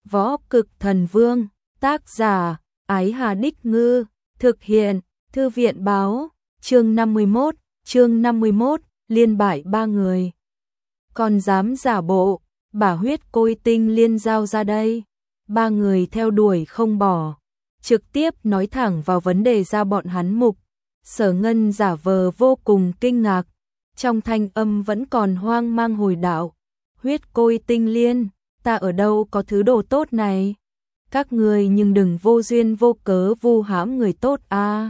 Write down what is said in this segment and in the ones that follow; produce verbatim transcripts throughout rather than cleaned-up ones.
Võ Cực Thần Vương, tác giả, Ái Hà Đích Ngư, thực hiện, Thư viện báo, chương năm mươi mốt, chương năm mươi mốt, liên bại ba người. Còn dám giả bộ, bả huyết côi tinh liên giao ra đây. Ba người theo đuổi không bỏ, trực tiếp nói thẳng vào vấn đề ra bọn hắn mục. Sở Ngân giả vờ vô cùng kinh ngạc, trong thanh âm vẫn còn hoang mang hồi đạo. Huyết côi tinh liên, ta ở đâu có thứ đồ tốt này? Các ngươi nhưng đừng vô duyên vô cớ vu hãm người tốt a. À.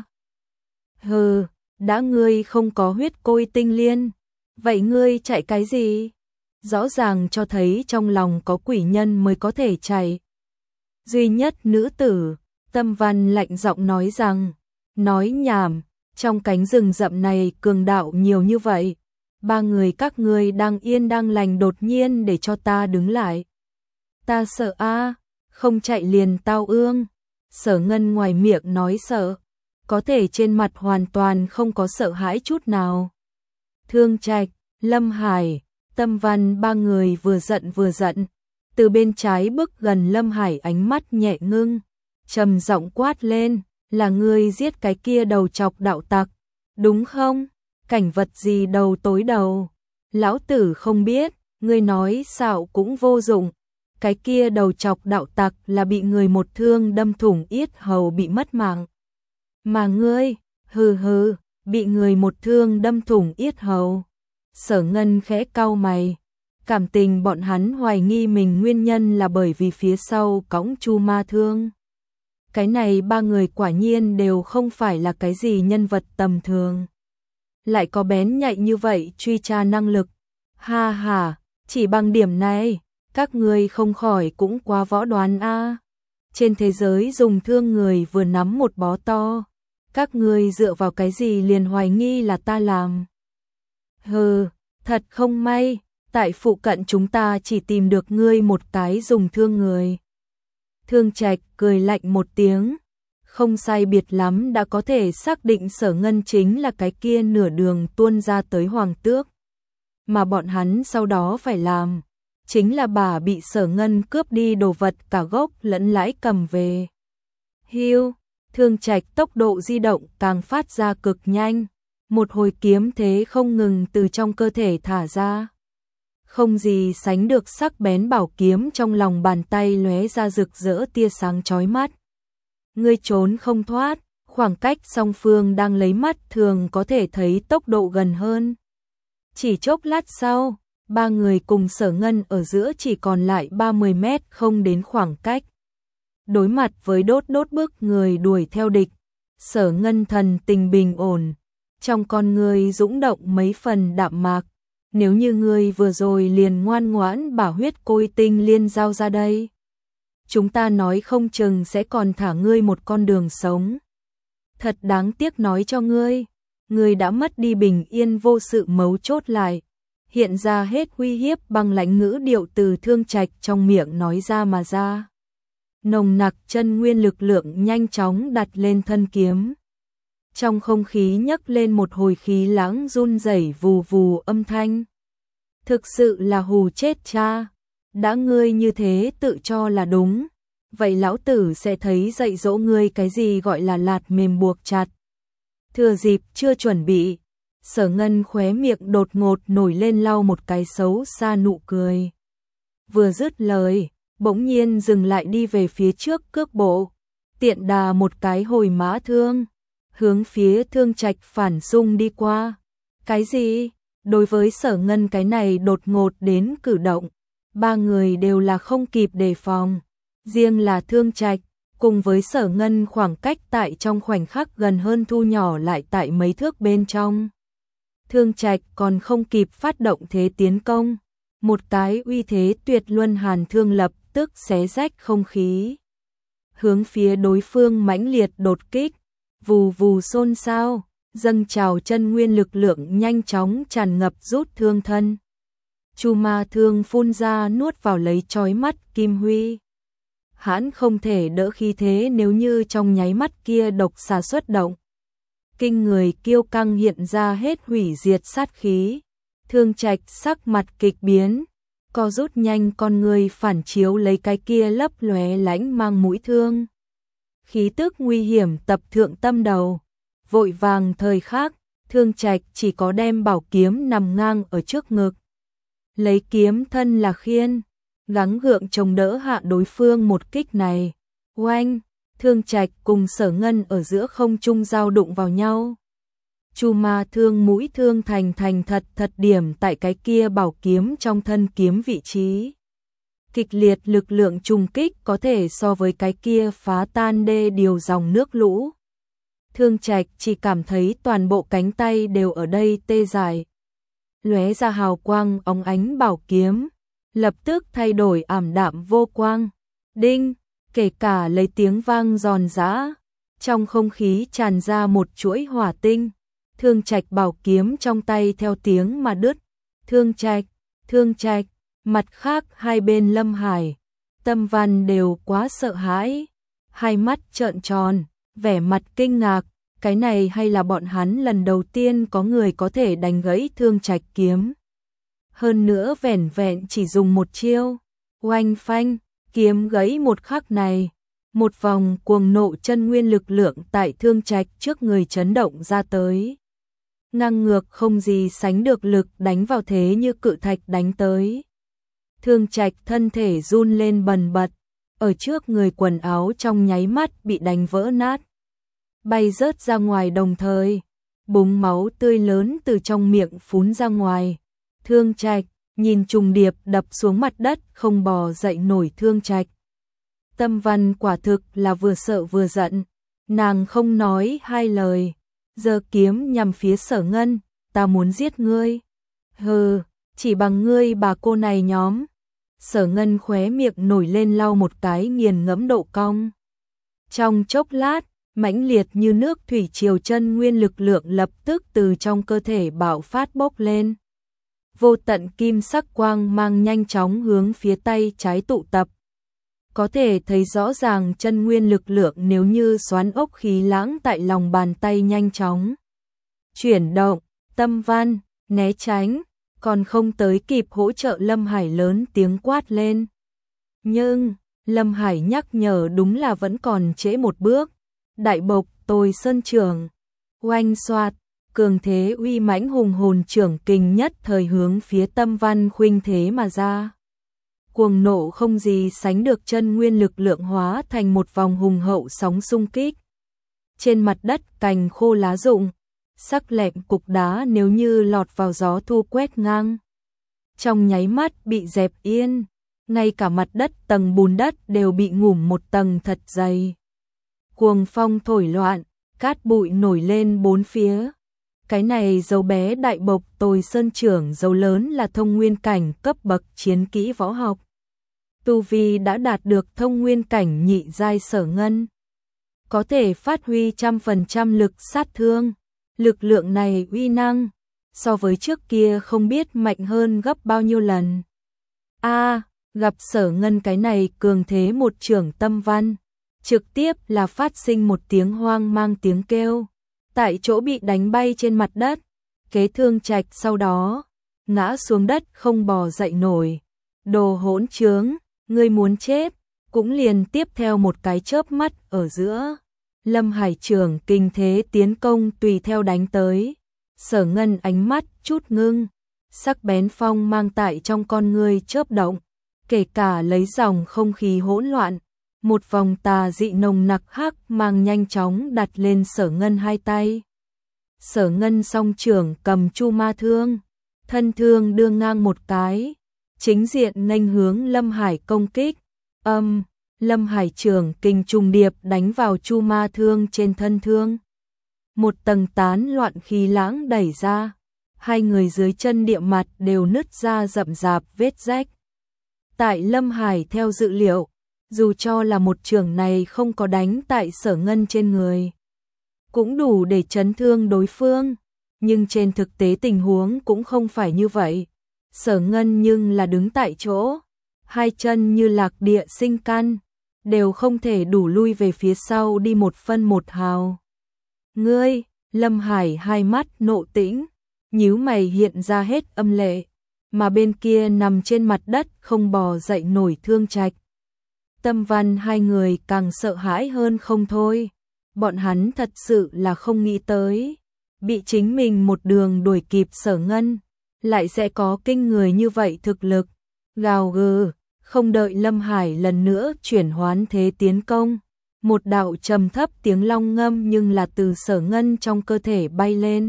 Hừ, đã ngươi không có huyết côi tinh liên, vậy ngươi chạy cái gì? Rõ ràng cho thấy trong lòng có quỷ nhân mới có thể chạy. Duy nhất nữ tử, Tâm Văn lạnh giọng nói rằng, nói nhảm, trong cánh rừng rậm này cường đạo nhiều như vậy, ba người các ngươi đang yên đang lành đột nhiên để cho ta đứng lại. Ta sợ a, không chạy liền tao ương. Sở Ngân ngoài miệng nói sợ, có thể trên mặt hoàn toàn không có sợ hãi chút nào. Thương Trạch, Lâm Hải, Tâm Văn ba người vừa giận vừa giận, từ bên trái bước gần Lâm Hải, ánh mắt nhẹ ngưng, trầm giọng quát lên, là ngươi giết cái kia đầu chọc đạo tặc, đúng không? Cảnh vật gì đầu tối đầu, lão tử không biết, ngươi nói xạo cũng vô dụng. Cái kia đầu chọc đạo tặc là bị người một thương đâm thủng yết hầu bị mất mạng. Mà ngươi, hừ hừ, bị người một thương đâm thủng yết hầu. Sở Ngân khẽ cau mày, cảm tình bọn hắn hoài nghi mình nguyên nhân là bởi vì phía sau cõng Chu Ma Thương. Cái này ba người quả nhiên đều không phải là cái gì nhân vật tầm thường. Lại có bén nhạy như vậy truy tra năng lực. Ha ha, chỉ bằng điểm này, các ngươi không khỏi cũng quá võ đoán a. À. Trên thế giới dùng thương người vừa nắm một bó to, các ngươi dựa vào cái gì liền hoài nghi là ta làm? Hừ, thật không may, tại phụ cận chúng ta chỉ tìm được ngươi một cái dùng thương người. Thương Trạch cười lạnh một tiếng, không sai biệt lắm đã có thể xác định Sở Ngân chính là cái kia nửa đường tuôn ra tới Hoàng Tước. Mà bọn hắn sau đó phải làm, chính là bà bị Sở Ngân cướp đi đồ vật cả gốc lẫn lãi cầm về. Hiu, Thương Trạch tốc độ di động càng phát ra cực nhanh, một hồi kiếm thế không ngừng từ trong cơ thể thả ra. Không gì sánh được sắc bén bảo kiếm trong lòng bàn tay lóe ra rực rỡ tia sáng chói mắt. Ngươi trốn không thoát, khoảng cách song phương đang lấy mắt thường có thể thấy tốc độ gần hơn. Chỉ chốc lát sau, ba người cùng Sở Ngân ở giữa chỉ còn lại ba mươi mét không đến khoảng cách. Đối mặt với đốt đốt bước người đuổi theo địch, Sở Ngân thần tình bình ổn, trong con người dũng động mấy phần đạm mạc. Nếu như ngươi vừa rồi liền ngoan ngoãn bả huyết côi tinh liên giao ra đây, chúng ta nói không chừng sẽ còn thả ngươi một con đường sống. Thật đáng tiếc nói cho ngươi, ngươi đã mất đi bình yên vô sự mấu chốt lại. Hiện ra hết uy hiếp bằng lãnh ngữ điệu từ Thương Trạch trong miệng nói ra mà ra. Nồng nặc chân nguyên lực lượng nhanh chóng đặt lên thân kiếm. Trong không khí nhấc lên một hồi khí lãng run rẩy vù vù âm thanh. Thực sự là hù chết cha, đã ngươi như thế tự cho là đúng, vậy lão tử sẽ thấy dạy dỗ ngươi cái gì gọi là lạt mềm buộc chặt. Thừa dịp chưa chuẩn bị, Sở Ngân khóe miệng đột ngột nổi lên lau một cái xấu xa nụ cười. Vừa dứt lời, bỗng nhiên dừng lại đi về phía trước cước bộ, tiện đà một cái hồi mã thương, hướng phía Thương Trạch phản xung đi qua. Cái gì? Đối với Sở Ngân cái này đột ngột đến cử động, ba người đều là không kịp đề phòng. Riêng là Thương Trạch, cùng với Sở Ngân khoảng cách tại trong khoảnh khắc gần hơn thu nhỏ lại tại mấy thước bên trong. Thương Trạch còn không kịp phát động thế tiến công, một cái uy thế tuyệt luân hàn thương lập tức xé rách không khí, hướng phía đối phương mãnh liệt đột kích, vù vù xôn xao, dâng trào chân nguyên lực lượng nhanh chóng tràn ngập rút thương thân. Chu Ma Thương phun ra nuốt vào lấy chói mắt kim huy. Hãn không thể đỡ khí thế nếu như trong nháy mắt kia độc xà xuất động. Kinh người kiêu căng hiện ra hết hủy diệt sát khí. Thương Trạch sắc mặt kịch biến, co rút nhanh con người phản chiếu lấy cái kia lấp lóe lánh mang mũi thương. Khí tức nguy hiểm tập thượng tâm đầu, vội vàng thời khắc, Thương Trạch chỉ có đem bảo kiếm nằm ngang ở trước ngực. Lấy kiếm thân là khiên, gắng gượng chống đỡ hạ đối phương một kích này. Oanh, Thương Trạch cùng Sở Ngân ở giữa không trung giao đụng vào nhau. Chu Ma thương mũi thương thành thành thật thật điểm tại cái kia bảo kiếm trong thân kiếm vị trí. Kịch liệt lực lượng trùng kích có thể so với cái kia phá tan đê điều dòng nước lũ. Thương Trạch chỉ cảm thấy toàn bộ cánh tay đều ở đây tê dại. Lóe ra hào quang óng ánh bảo kiếm, lập tức thay đổi ảm đạm vô quang. Đinh, kể cả lấy tiếng vang giòn giã, trong không khí tràn ra một chuỗi hỏa tinh. Thương Trạch bảo kiếm trong tay theo tiếng mà đứt. Thương Trạch, Thương Trạch, mặt khác hai bên Lâm Hải, Tâm Văn đều quá sợ hãi, hai mắt trợn tròn, vẻ mặt kinh ngạc, cái này hay là bọn hắn lần đầu tiên có người có thể đánh gãy Thương Trạch kiếm. Hơn nữa vẻn vẹn chỉ dùng một chiêu, oanh phanh, kiếm gãy một khắc này, một vòng cuồng nộ chân nguyên lực lượng tại Thương Trạch trước người chấn động ra tới. Ngang ngược không gì sánh được lực đánh vào thế như cự thạch đánh tới. Thương Trạch thân thể run lên bần bật, ở trước người quần áo trong nháy mắt bị đánh vỡ nát, bay rớt ra ngoài đồng thời, búng máu tươi lớn từ trong miệng phún ra ngoài. Thương Trạch nhìn trùng điệp đập xuống mặt đất không bò dậy nổi Thương Trạch. Tâm Văn quả thực là vừa sợ vừa giận, nàng không nói hai lời, giơ kiếm nhằm phía Sở Ngân, ta muốn giết ngươi. Hừ, chỉ bằng ngươi bà cô này nhóm. Sở Ngân khóe miệng nổi lên lau một cái nghiền ngẫm độ cong. Trong chốc lát, mãnh liệt như nước thủy triều chân nguyên lực lượng lập tức từ trong cơ thể bạo phát bốc lên. Vô tận kim sắc quang mang nhanh chóng hướng phía tay trái tụ tập. Có thể thấy rõ ràng chân nguyên lực lượng nếu như xoắn ốc khí lãng tại lòng bàn tay nhanh chóng chuyển động. Tâm Văn né tránh, còn không tới kịp hỗ trợ Lâm Hải lớn tiếng quát lên. Nhưng Lâm Hải nhắc nhở đúng là vẫn còn trễ một bước. Đại bộc tôi sơn trường, oanh xoạt, cường thế uy mãnh hùng hồn trưởng kình nhất thời hướng phía Tâm Văn khuynh thế mà ra. Cuồng nộ không gì sánh được chân nguyên lực lượng hóa thành một vòng hùng hậu sóng xung kích. Trên mặt đất cành khô lá rụng, sắc lẹm cục đá nếu như lọt vào gió thu quét ngang. Trong nháy mắt bị dẹp yên, ngay cả mặt đất tầng bùn đất đều bị ngủm một tầng thật dày. Cuồng phong thổi loạn, cát bụi nổi lên bốn phía. Cái này dấu bé đại bộc tôi sơn trưởng dấu lớn là thông nguyên cảnh cấp bậc chiến kỹ võ học. Tu vi đã đạt được thông nguyên cảnh nhị giai Sở Ngân. Có thể phát huy trăm phần trăm lực sát thương. Lực lượng này uy năng, so với trước kia không biết mạnh hơn gấp bao nhiêu lần. A, à, gặp Sở Ngân cái này cường thế một trưởng Tâm Văn, trực tiếp là phát sinh một tiếng hoang mang tiếng kêu, tại chỗ bị đánh bay trên mặt đất. Kế Thương Trạch sau đó ngã xuống đất không bò dậy nổi. Đồ hỗn trướng, ngươi muốn chết. Cũng liền tiếp theo một cái chớp mắt ở giữa, Lâm Hải trưởng kinh thế tiến công tùy theo đánh tới. Sở Ngân ánh mắt chút ngưng, sắc bén phong mang tại trong con ngươi chớp động, kể cả lấy dòng không khí hỗn loạn, một vòng tà dị nồng nặc hắc mang nhanh chóng đặt lên Sở Ngân hai tay. Sở Ngân song trưởng cầm chu ma thương, thân thương đưa ngang một cái, chính diện nghênh hướng Lâm Hải công kích. Âm, um, Lâm Hải trưởng kình trùng điệp đánh vào chu ma thương trên thân thương. Một tầng tán loạn khí lãng đẩy ra, hai người dưới chân địa mặt đều nứt ra rậm rạp vết rách. Tại Lâm Hải theo dự liệu, dù cho là một trường này không có đánh tại Sở Ngân trên người, cũng đủ để chấn thương đối phương, nhưng trên thực tế tình huống cũng không phải như vậy. Sở Ngân nhưng là đứng tại chỗ, hai chân như lạc địa sinh căn, đều không thể đủ lui về phía sau đi một phân một hào. Ngươi, Lâm Hải hai mắt nộ tĩnh, nhíu mày hiện ra hết âm lệ, mà bên kia nằm trên mặt đất không bò dậy nổi Thương Trạch. Tâm Văn hai người càng sợ hãi hơn không thôi. Bọn hắn thật sự là không nghĩ tới, bị chính mình một đường đuổi kịp Sở Ngân, lại sẽ có kinh người như vậy thực lực. Gào gừ, không đợi Lâm Hải lần nữa chuyển hoán thế tiến công, một đạo trầm thấp tiếng long ngâm nhưng là từ Sở Ngân trong cơ thể bay lên.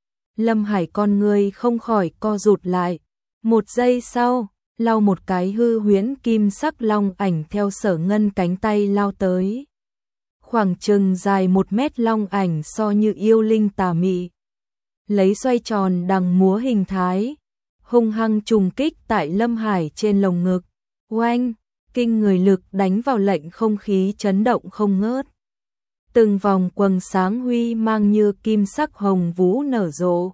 Lâm Hải con người không khỏi co rụt lại. Một giây sau, lau một cái hư huyễn kim sắc long ảnh theo Sở Ngân cánh tay lao tới. Khoảng chừng dài một mét long ảnh so như yêu linh tà mị. Lấy xoay tròn đằng múa hình thái, hung hăng trùng kích tại Lâm Hải trên lồng ngực. Oanh, kinh người lực đánh vào lệnh không khí chấn động không ngớt. Từng vòng quầng sáng huy mang như kim sắc hồng vũ nở rộ.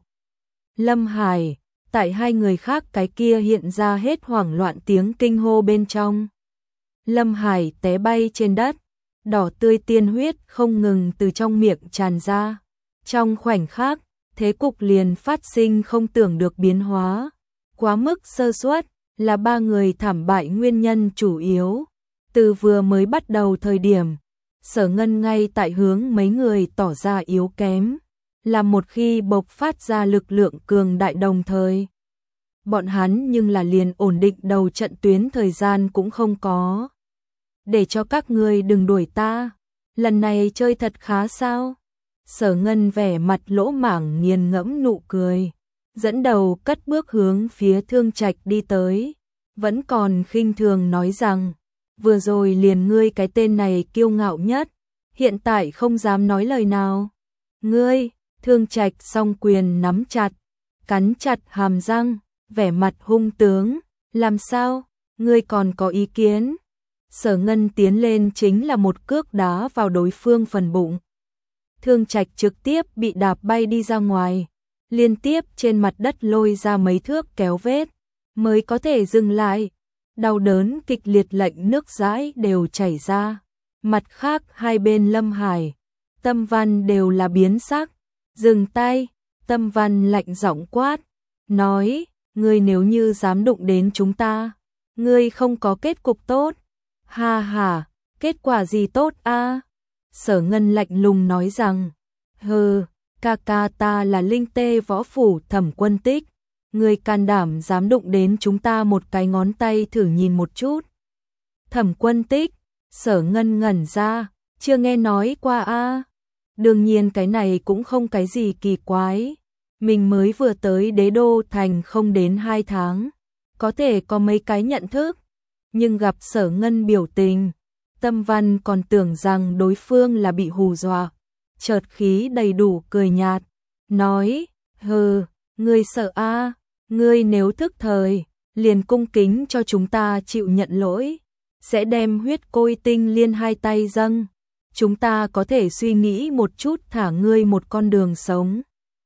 Lâm Hải, tại hai người khác cái kia hiện ra hết hoảng loạn tiếng kinh hô bên trong. Lâm Hải té bay trên đất, đỏ tươi tiên huyết không ngừng từ trong miệng tràn ra. Trong khoảnh khắc, thế cục liền phát sinh không tưởng được biến hóa. Quá mức sơ suất là ba người thảm bại nguyên nhân chủ yếu. Từ vừa mới bắt đầu thời điểm, Sở Ngân ngay tại hướng mấy người tỏ ra yếu kém, là một khi bộc phát ra lực lượng cường đại đồng thời. Bọn hắn nhưng là liền ổn định đầu trận tuyến thời gian cũng không có. Để cho các ngươi đừng đuổi ta, lần này chơi thật khá sao? Sở Ngân vẻ mặt lỗ mảng nghiền ngẫm nụ cười, dẫn đầu cất bước hướng phía Thương Trạch đi tới, vẫn còn khinh thường nói rằng, vừa rồi liền ngươi cái tên này kiêu ngạo nhất, hiện tại không dám nói lời nào. Ngươi, Thương Trạch song quyền nắm chặt, cắn chặt hàm răng, vẻ mặt hung tướng, làm sao, ngươi còn có ý kiến? Sở Ngân tiến lên chính là một cước đá vào đối phương phần bụng. Thương Trạch trực tiếp bị đạp bay đi ra ngoài, liên tiếp trên mặt đất lôi ra mấy thước kéo vết, mới có thể dừng lại. Đau đớn kịch liệt lệnh nước dãi đều chảy ra. Mặt khác hai bên Lâm Hải, Tâm Văn đều là biến sắc. Dừng tay, Tâm Văn lạnh giọng quát, nói, ngươi nếu như dám đụng đến chúng ta, ngươi không có kết cục tốt. Ha ha, kết quả gì tốt a? Sở Ngân lạnh lùng nói rằng, hừ, ca ca ta là linh tê võ phủ Thẩm Quân Tích, ngươi can đảm dám đụng đến chúng ta một cái ngón tay thử nhìn một chút. Thẩm Quân Tích, Sở Ngân ngẩn ra, chưa nghe nói qua a. Đương nhiên cái này cũng không cái gì kỳ quái, mình mới vừa tới Đế Đô thành không đến hai tháng, có thể có mấy cái nhận thức, nhưng gặp Sở Ngân biểu tình, Tâm Văn còn tưởng rằng đối phương là bị hù dọa, chợt khí đầy đủ cười nhạt, nói, hừ, ngươi sợ a, ngươi nếu thức thời, liền cung kính cho chúng ta chịu nhận lỗi, sẽ đem huyết côi tinh liên hai tay dâng, chúng ta có thể suy nghĩ một chút thả ngươi một con đường sống.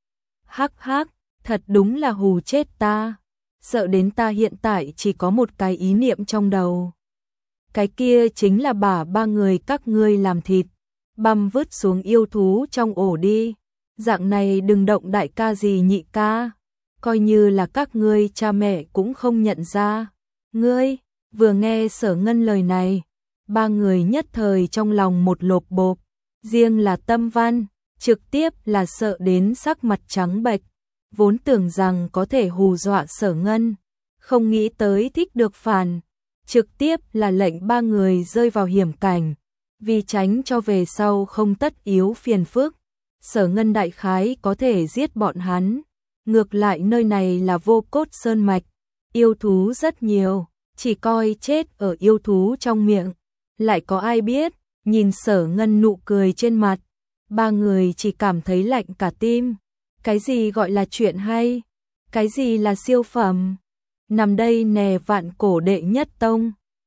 Hắc hắc, thật đúng là hù chết ta, sợ đến ta hiện tại chỉ có một cái ý niệm trong đầu. Cái kia chính là bả ba người các ngươi làm thịt, băm vứt xuống yêu thú trong ổ đi, dạng này đừng động đại ca gì nhị ca, coi như là các ngươi cha mẹ cũng không nhận ra. Ngươi, vừa nghe Sở Ngân lời này, ba người nhất thời trong lòng một lộp bộp, riêng là Tâm Văn, trực tiếp là sợ đến sắc mặt trắng bệch, vốn tưởng rằng có thể hù dọa Sở Ngân, không nghĩ tới thích được phản, trực tiếp là lệnh ba người rơi vào hiểm cảnh, vì tránh cho về sau không tất yếu phiền phức. Sở Ngân đại khái có thể giết bọn hắn, ngược lại nơi này là Vô Cốt Sơn Mạch, yêu thú rất nhiều, chỉ coi chết ở yêu thú trong miệng, lại có ai biết, nhìn Sở Ngân nụ cười trên mặt, ba người chỉ cảm thấy lạnh cả tim. Cái gì gọi là chuyện hay? Cái gì là siêu phẩm? Nằm đây nè vạn cổ đệ nhất tông,